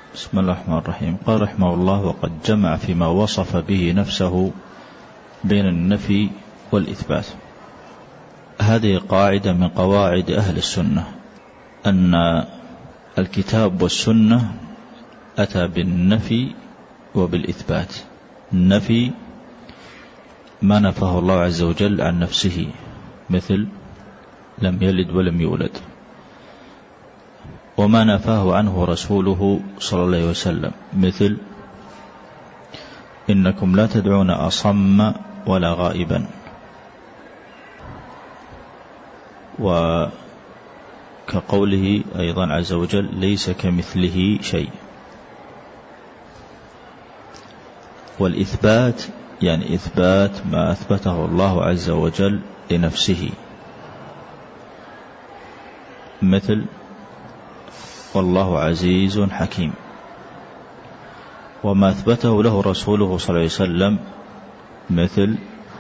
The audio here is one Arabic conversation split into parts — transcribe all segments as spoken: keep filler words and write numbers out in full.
بسم الله الرحمن الرحيم. قال رحمه الله: وقد جمع فيما وصف به نفسه بين النفي والإثبات. هذه قاعدة من قواعد أهل السنة، أن الكتاب والسنة أتى بالنفي وبالإثبات. النفي ما نفاه الله عز وجل عن نفسه، مثل لم يلد ولم يولد، وما نفاه عنه رسوله صلى الله عليه وسلم، مثل إنكم لا تدعون أصم ولا غائبا. وكقوله أيضا عز وجل: ليس كمثله شيء. والإثبات يعني إثبات ما أثبته الله عز وجل لنفسه، مثل والله عزيز حكيم. وما أثبته له رسوله صلى الله عليه وسلم، مثل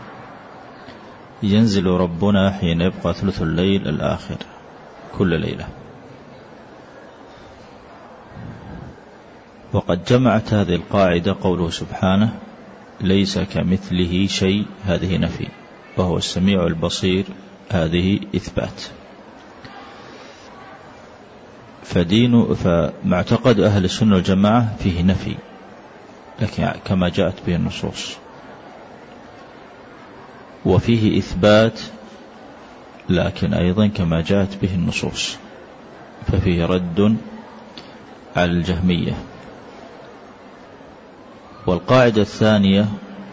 ينزل ربنا حين يبقى ثلث الليل الآخر كل ليلة. وقد جمعت هذه القاعدة قوله سبحانه: ليس كمثله شيء، هذه نفي، وهو السميع البصير، هذه إثبات. فدين فمعتقد أهل السنة والجماعة فيه نفي، لكن كما جاءت به النصوص، وفيه إثبات لكن أيضا كما جاءت به النصوص، ففيه رد على الجهمية. والقاعدة الثانية: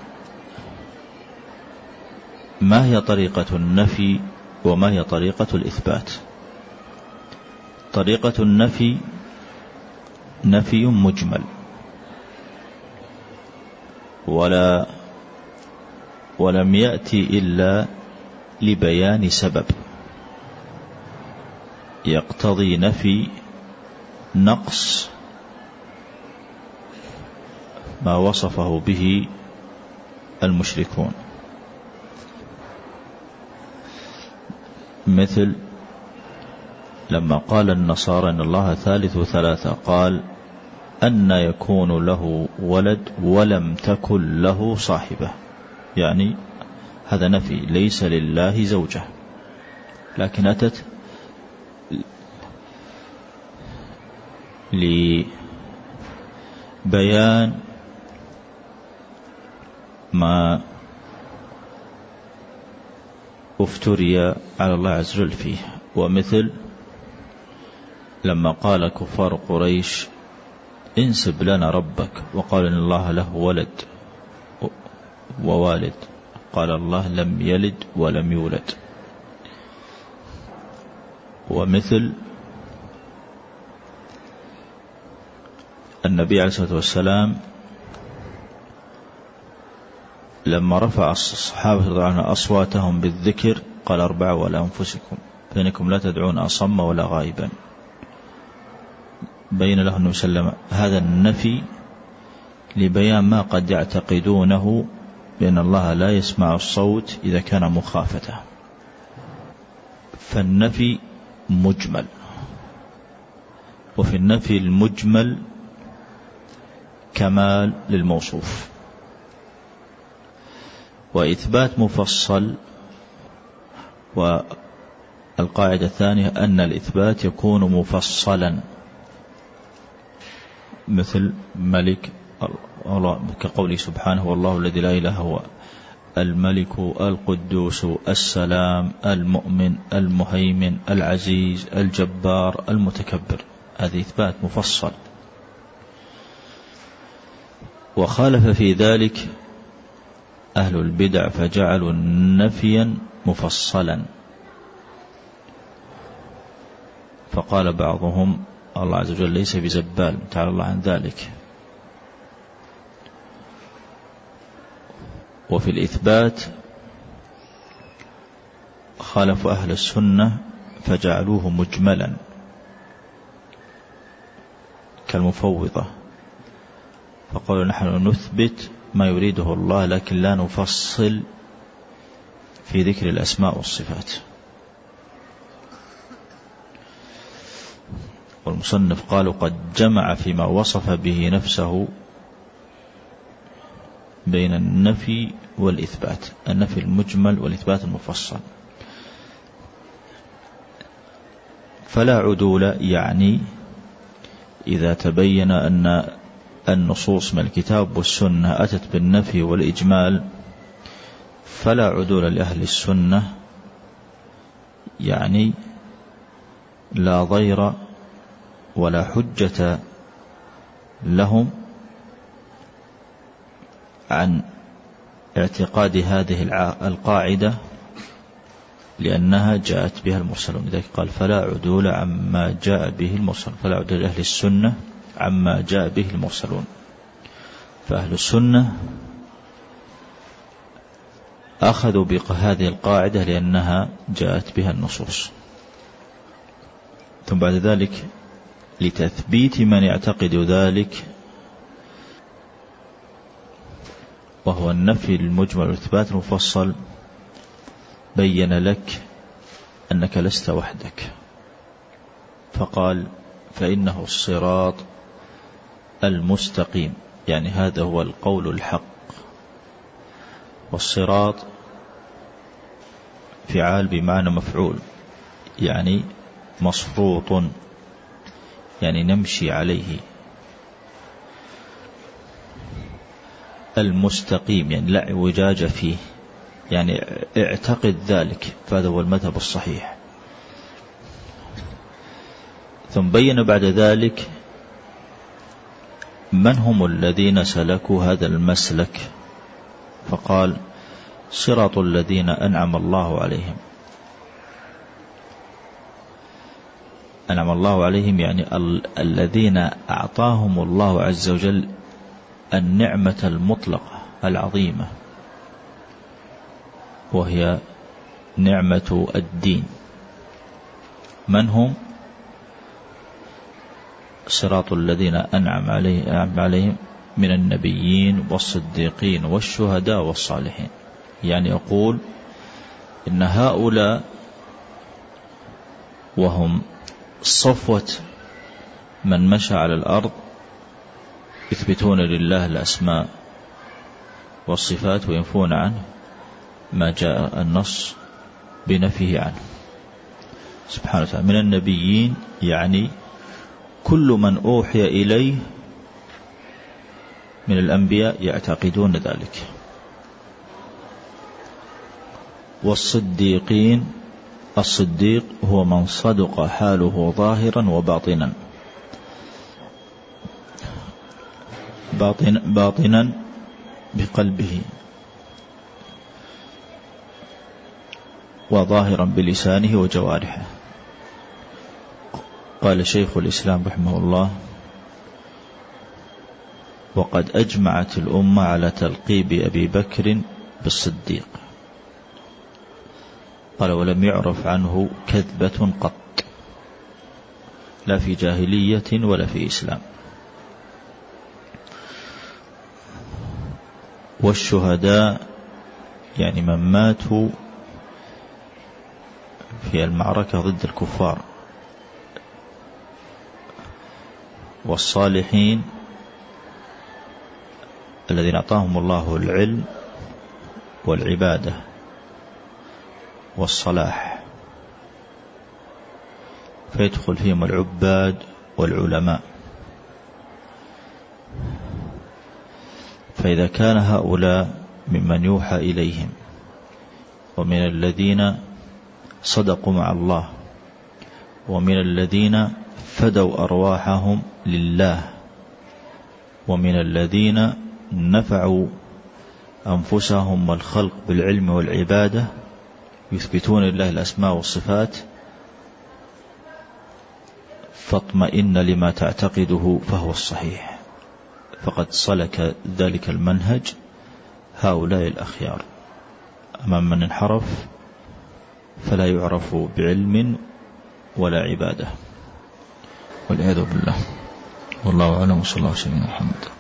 ما هي طريقة النفي وما هي طريقة الإثبات؟ طريقة النفي نفي مجمل، ولا ولم يأتي إلا لبيان سبب يقتضي نفي نقص ما وصفه به المشركون، مثل لما قال النصارى إن الله ثالث ثلاثة، قال: أن يكون له ولد ولم تكن له صاحبة، يعني هذا نفي، ليس لله زوجة، لكن أتت لبيان ما افتري على الله عز وجل فيه. ومثل لما قال كفار قريش: انسب لنا ربك، وقال إن الله له ولد ووالد، قال الله لم يلد ولم يولد. ومثل النبي عليه الصلاة والسلام لما رفع الصحابة رضي الله عنهم أصواتهم بالذكر، قال: اربعوا على أنفسكم فإنكم لا تدعون أصم ولا غائبا. بين له النبي صلى الله عليه وسلم هذا النفي لبيان ما قد يعتقدونه بأن الله لا يسمع الصوت إذا كان مخافته. فالنفي مجمل، وفي النفي المجمل كمال للموصوف. وإثبات مفصل. والقاعدة الثانية أن الإثبات يكون مفصلا، مثل ملك الله، كقوله سبحانه: والله الذي لا إله هو الملك القدوس السلام المؤمن المهيمن العزيز الجبار المتكبر. هذا إثبات مفصل. وخالف في ذلك أهل البدع فجعلوا نفيا مفصلا، فقال بعضهم: الله عز وجل ليس بزبال، تعالى الله عن ذلك. وفي الإثبات خالف أهل السنة فجعلوه مجملا كالمفوضة، فقالوا: نحن نثبت ما يريده الله لكن لا نفصل في ذكر الأسماء والصفات. والمصنف قال قد جمع فيما وصف به نفسه بين النفي والإثبات، النفي المجمل والإثبات المفصل. فلا عدول يعني إذا تبين أن النصوص من الكتاب والسنة أتت بالنفي والإجمال فلا عدول لأهل السنة، يعني لا ضير ولا حجة لهم عن اعتقاد هذه القاعدة لأنها جاءت بها المرسلون. لذلك قال فلا عدول عما جاء به المرسل، فلا عدول لأهل السنة عما جاء به المرسلون. فأهل السنة أخذوا بهذه القاعدة لأنها جاءت بها النصوص. ثم بعد ذلك لتثبيت من يعتقد ذلك وهو النفي المجمل والإثبات المفصل بين لك أنك لست وحدك، فقال فإنه الصراط المستقيم، يعني هذا هو القول الحق. والصراط فعال بمعنى مفعول، يعني مصروط، يعني نمشي عليه. المستقيم يعني لا اعوجاج فيه، يعني اعتقد ذلك، فهذا هو المذهب الصحيح. ثم بين بعد ذلك من هم الذين سلكوا هذا المسلك، فقال صراط الذين أنعم الله عليهم. أنعم الله عليهم يعني ال- الذين أعطاهم الله عز وجل النعمة المطلقة العظيمة، وهي نعمة الدين. من هم؟ صراط الذين أنعم عليهم من النبيين والصديقين والشهداء والصالحين. يعني يقول إن هؤلاء وهم صفوة من مشى على الأرض يثبتون لله الأسماء والصفات وينفون عنه ما جاء النص بنفيه عنه سبحانه وتعالى. من النبيين يعني كل من أوحي إليه من الأنبياء يعتقدون ذلك. والصديقين، الصديق هو من صدق حاله ظاهرا وباطنا، باطن باطنا بقلبه وظاهرا بلسانه وجوارحه. قال شيخ الإسلام رحمه الله وقد أجمعت الأمة على تلقيب أبي بكر بالصديق. قال ولم يعرف عنه كذبة قط، لا في جاهلية ولا في إسلام. والشهداء يعني من ماتوا في المعركة ضد الكفار. والصالحين الذين أعطاهم الله العلم والعبادة والصلاح، فيدخل فيهم العباد والعلماء. فإذا كان هؤلاء ممن يوحى إليهم ومن الذين صدقوا مع الله ومن الذين فدوا أرواحهم لله ومن الذين نفعوا أنفسهم والخلق بالعلم والعبادة يثبتون لله الأسماء والصفات، فاطمئن لما تعتقده فهو الصحيح. فقد سلك ذلك المنهج هؤلاء الأخيار. أما من انحرف فلا يعرف بعلم ولا عبادة، والعياذ بالله. والله أعلم، وصلى الله عليه وسلم محمد.